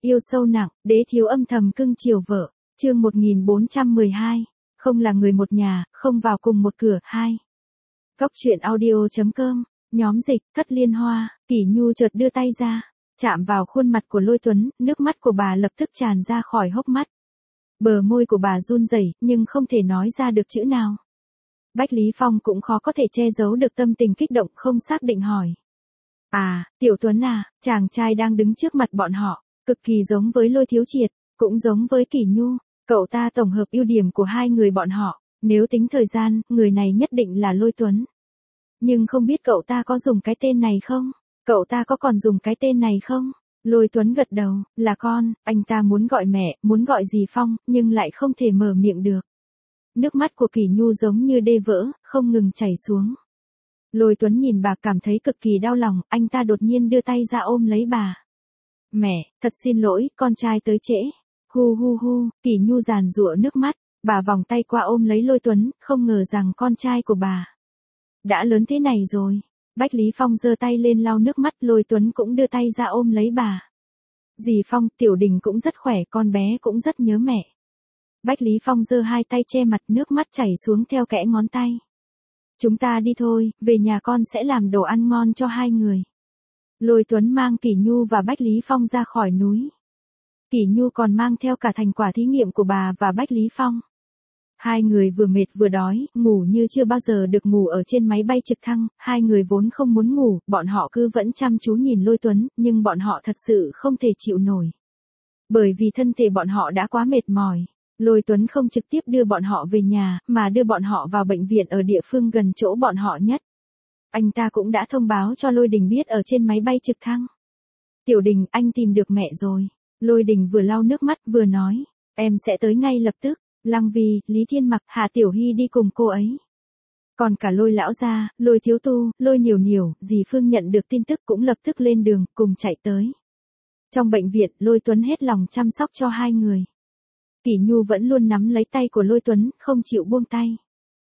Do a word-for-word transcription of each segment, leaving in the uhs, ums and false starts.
Yêu sâu nặng, đế thiếu âm thầm cưng chiều vợ. Chương một nghìn bốn trăm mười hai. Không là người một nhà, không vào cùng một cửa. Hai. Góc truyện audio chấm com. Nhóm dịch, Thất Liên Hoa. Kỷ Nhu chợt đưa tay ra, chạm vào khuôn mặt của Lôi Tuấn, nước mắt của bà lập tức tràn ra khỏi hốc mắt. Bờ môi của bà run rẩy, nhưng không thể nói ra được chữ nào. Bách Lý Phong cũng khó có thể che giấu được tâm tình kích động, không xác định hỏi. À, Tiểu Tuấn à, chàng trai đang đứng trước mặt bọn họ, cực kỳ giống với Lôi Thiếu Triệt, cũng giống với Kỷ Nhu. Cậu ta tổng hợp ưu điểm của hai người bọn họ, nếu tính thời gian, người này nhất định là Lôi Tuấn. Nhưng không biết cậu ta có dùng cái tên này không? Cậu ta có còn dùng cái tên này không? Lôi Tuấn gật đầu, là con, anh ta muốn gọi mẹ, muốn gọi dì Phong, nhưng lại không thể mở miệng được. Nước mắt của Kỷ Nhu giống như đê vỡ, không ngừng chảy xuống. Lôi Tuấn nhìn bà cảm thấy cực kỳ đau lòng, anh ta đột nhiên đưa tay ra ôm lấy bà. Mẹ, thật xin lỗi, con trai tới trễ. Hu hu hu, Kỷ Nhu giàn giụa nước mắt, bà vòng tay qua ôm lấy Lôi Tuấn, không ngờ rằng con trai của bà đã lớn thế này rồi. Bách Lý Phong giơ tay lên lau nước mắt, Lôi Tuấn cũng đưa tay ra ôm lấy bà. Dì Phong, Tiểu Đình cũng rất khỏe, con bé cũng rất nhớ mẹ. Bách Lý Phong giơ hai tay che mặt, nước mắt chảy xuống theo kẽ ngón tay. Chúng ta đi thôi, về nhà con sẽ làm đồ ăn ngon cho hai người. Lôi Tuấn mang Kỷ Nhu và Bách Lý Phong ra khỏi núi. Kỷ Nhu còn mang theo cả thành quả thí nghiệm của bà và Bách Lý Phong. Hai người vừa mệt vừa đói, ngủ như chưa bao giờ được ngủ ở trên máy bay trực thăng, hai người vốn không muốn ngủ, bọn họ cứ vẫn chăm chú nhìn Lôi Tuấn, nhưng bọn họ thật sự không thể chịu nổi. Bởi vì thân thể bọn họ đã quá mệt mỏi. Lôi Tuấn không trực tiếp đưa bọn họ về nhà, mà đưa bọn họ vào bệnh viện ở địa phương gần chỗ bọn họ nhất. Anh ta cũng đã thông báo cho Lôi Đình biết ở trên máy bay trực thăng. Tiểu Đình, anh tìm được mẹ rồi. Lôi Đình vừa lau nước mắt vừa nói, em sẽ tới ngay lập tức. Lăng Vi, Lý Thiên Mặc, Hà Tiểu Hy đi cùng cô ấy. Còn cả Lôi lão gia, Lôi thiếu tu, Lôi Nhiều Nhiều, dì Phương nhận được tin tức cũng lập tức lên đường, cùng chạy tới. Trong bệnh viện, Lôi Tuấn hết lòng chăm sóc cho hai người. Kỷ Nhu vẫn luôn nắm lấy tay của Lôi Tuấn, không chịu buông tay.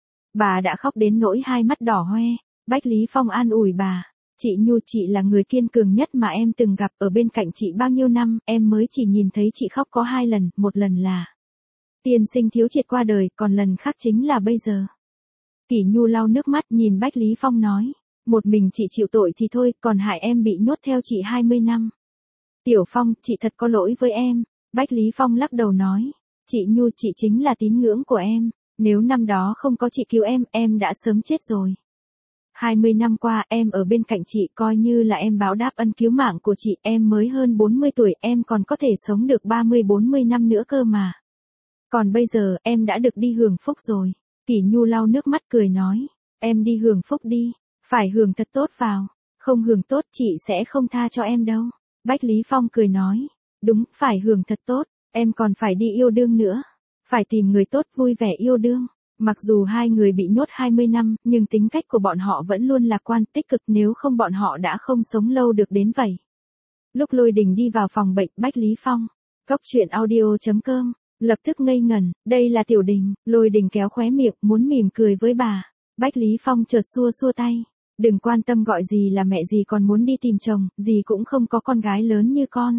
Bà đã khóc đến nỗi hai mắt đỏ hoe. Bách Lý Phong an ủi bà. Chị Nhu, chị là người kiên cường nhất mà em từng gặp, ở bên cạnh chị bao nhiêu năm, em mới chỉ nhìn thấy chị khóc có hai lần, một lần là tiên sinh Thiếu Triệt qua đời, còn lần khác chính là bây giờ. Kỷ Nhu lau nước mắt nhìn Bách Lý Phong nói, một mình chị chịu tội thì thôi, còn hại em bị nhốt theo chị hai mươi năm. Tiểu Phong, chị thật có lỗi với em. Bách Lý Phong lắc đầu nói, chị Nhu, chị chính là tín ngưỡng của em, nếu năm đó không có chị cứu em, em đã sớm chết rồi. hai mươi năm qua, em ở bên cạnh chị, coi như là em báo đáp ân cứu mạng của chị, em mới hơn bốn mươi tuổi, em còn có thể sống được ba mươi bốn mươi năm nữa cơ mà. Còn bây giờ, em đã được đi hưởng phúc rồi. Kỷ Nhu lau nước mắt cười nói, em đi hưởng phúc đi, phải hưởng thật tốt vào, không hưởng tốt chị sẽ không tha cho em đâu. Bách Lý Phong cười nói, đúng, phải hưởng thật tốt, em còn phải đi yêu đương nữa, phải tìm người tốt vui vẻ yêu đương. Mặc dù hai người bị nhốt hai mươi năm, nhưng tính cách của bọn họ vẫn luôn lạc quan tích cực, nếu không bọn họ đã không sống lâu được đến vậy. Lúc Lôi Đình đi vào phòng bệnh, Bách Lý Phong, góc truyện audio chấm com, lập tức ngây ngẩn, đây là Tiểu Đình. Lôi Đình kéo khóe miệng, muốn mỉm cười với bà. Bách Lý Phong chợt xua xua tay, đừng quan tâm, gọi gì là mẹ, gì còn muốn đi tìm chồng, gì cũng không có con gái lớn như con.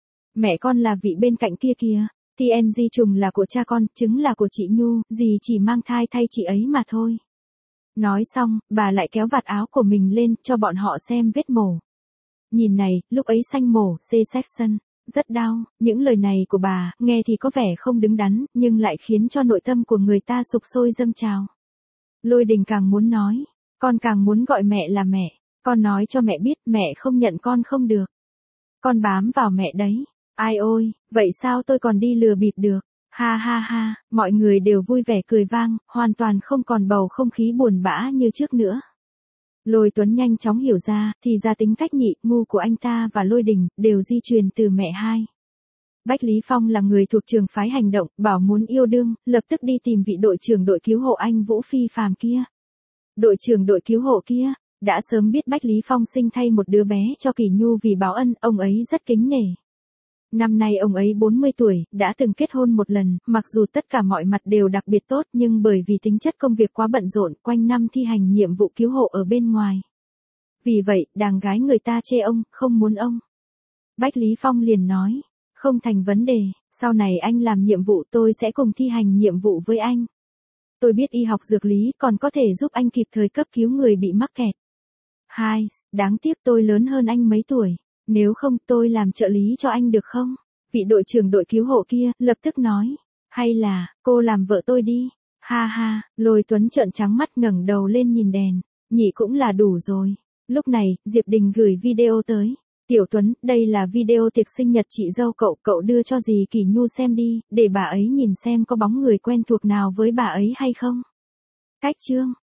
Mẹ con là vị bên cạnh kia kìa, tê en giê trùng là của cha con, trứng là của chị Nhu, dì chỉ mang thai thay chị ấy mà thôi. Nói xong, bà lại kéo vạt áo của mình lên, cho bọn họ xem vết mổ. Nhìn này, lúc ấy sanh mổ, C-section, rất đau. Những lời này của bà, nghe thì có vẻ không đứng đắn, nhưng lại khiến cho nội tâm của người ta sục sôi dâng trào. Lôi Đình càng muốn nói, con càng muốn gọi mẹ là mẹ, con nói cho mẹ biết, mẹ không nhận con không được. Con bám vào mẹ đấy. Ai ôi, vậy sao tôi còn đi lừa bịp được? Ha ha ha, mọi người đều vui vẻ cười vang, hoàn toàn không còn bầu không khí buồn bã như trước nữa. Lôi Tuấn nhanh chóng hiểu ra, thì ra tính cách nhị, ngu của anh ta và Lôi Đình, đều di truyền từ mẹ hai. Bách Lý Phong là người thuộc trường phái hành động, bảo muốn yêu đương, lập tức đi tìm vị đội trưởng đội cứu hộ anh Vũ Phi Phàm kia. Đội trưởng đội cứu hộ kia, đã sớm biết Bách Lý Phong sinh thay một đứa bé cho Kỷ Nhu vì báo ân, ông ấy rất kính nể. Năm nay ông ấy bốn mươi tuổi, đã từng kết hôn một lần, mặc dù tất cả mọi mặt đều đặc biệt tốt, nhưng bởi vì tính chất công việc quá bận rộn, quanh năm thi hành nhiệm vụ cứu hộ ở bên ngoài. Vì vậy, đàng gái người ta chê ông, không muốn ông. Bách Lý Phong liền nói, Không thành vấn đề, sau này anh làm nhiệm vụ tôi sẽ cùng thi hành nhiệm vụ với anh. Tôi biết y học dược lý còn có thể giúp anh kịp thời cấp cứu người bị mắc kẹt. Hai, đáng tiếc tôi lớn hơn anh mấy tuổi, nếu không tôi làm trợ lý cho anh được không? Vị đội trưởng đội cứu hộ kia lập tức nói, hay là, cô làm vợ tôi đi. Ha ha, Lôi Tuấn trợn trắng mắt ngẩng đầu lên nhìn đèn, nhỉ cũng là đủ rồi. Lúc này, Diệp Đình gửi video tới. Tiểu Tuấn, đây là video tiệc sinh nhật chị dâu cậu, cậu đưa cho dì Kỳ Nhu xem đi, để bà ấy nhìn xem có bóng người quen thuộc nào với bà ấy hay không. Cách chương